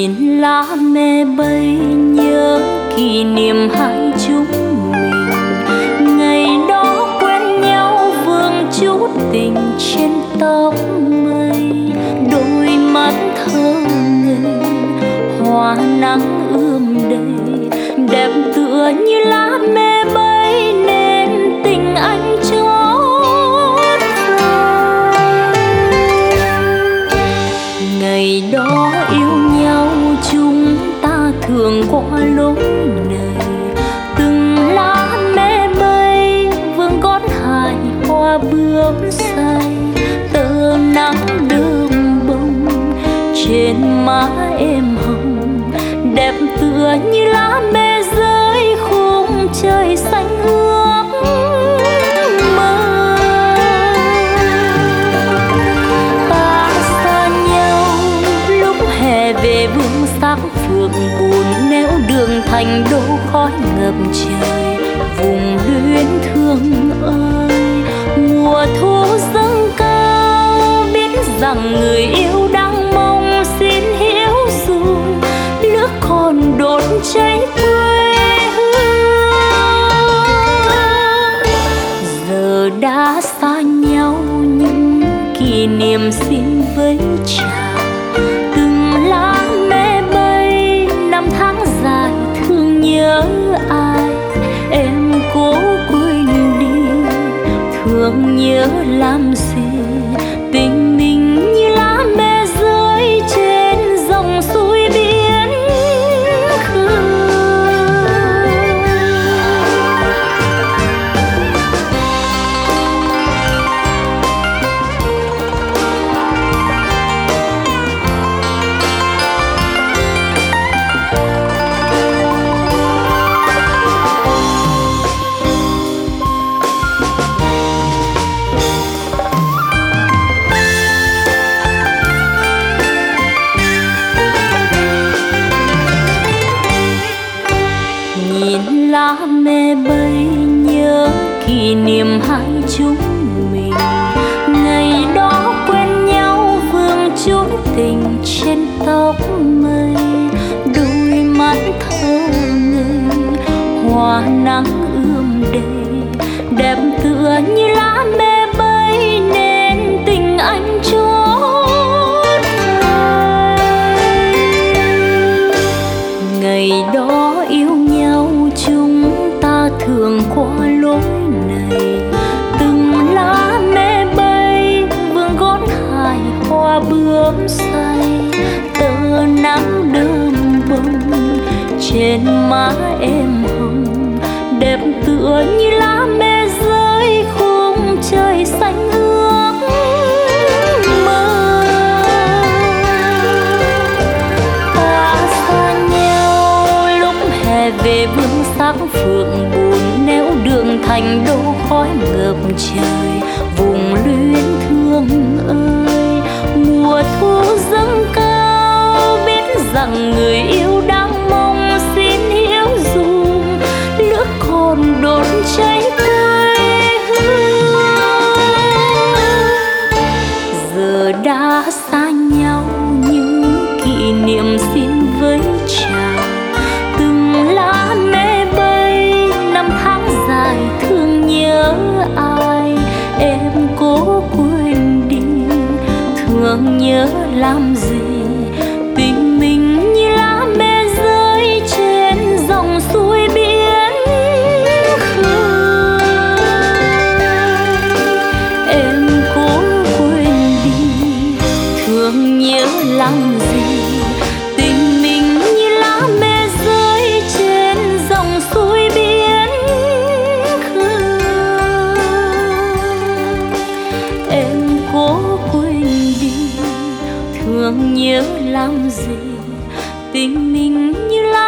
Nhìn lá me bay nhớ kỷ niệm hai chúng mình, ngày đó quen nhau vương chút tình trên tóc mây. Đôi mắt thơ ngây hoa nắng ươm đầy, đẹp tựa như lá me bay nên tình anh chót vơi. Ngày đó yêu nhau chúng ta thường qua lối này, từng lá me bay vương gót hài hoa bướm say. Tơ nắng đường bông trên má em hồng, đẹp tựa như lá me rơi khung trời xanh ước mơ. Ta xa nhau lúc hè về vương sắc phượng buồn, nẻo đường thành đô khói ngập trời. Vùng luyến thương ơi, mùa thu dâng cao, biết rằng người yêu đang mong xin hiểu dùng lửa còn đốt cháy quê hương. Giờ đã xa nhau những kỷ niệm xin vẫy chào, từng lá me bay năm tháng dài thương nhớ ai. Em cố quên đi thương nhớ làm gì, tình mình như lá me rơi trên dòng suối biển khơi. Nhìn lá me bay nhớ kỷ niệm hai chúng mình, ngày đó quen nhau vương chút tình trên tóc mây. Đôi mắt thơ ngây hoa nắng ươm đầy, đẹp tựa như lá me bay nên tình anh chót vơi. Ngày đó yêu nhau chúng ta thường qua lối này, từng lá me bay vương gót hài hoa bướm say. Tơ nắng đơn bông trên má em hồng, đẹp tựa như lá me rơi khung trời xanh ước mơ. Ta xa nhau lúc hè về vương sắc phượng buồn, nẻo đường thành đô khói ngập trời. Vùng luyến thương ơi, mùa thu dâng cao, biết rằng người yêu đang mong xin hiểu dùng lửa còn đốt cháy quê hương. Giờ đã xa nhau những kỷ niệm xin vẫy chào, từng lá me bay năm tháng dài thương nhớ ai. Em cố quên đi thương nhớ làm gì, tình mình như lá me rơi trên dòng suối biển khơi. Em cố quên đi thương nhớ làm gì, tình mình như lá me rơi trên dòng suối biển khơi. Em cố quên đi thương nhớ làm gì, tình mình như lá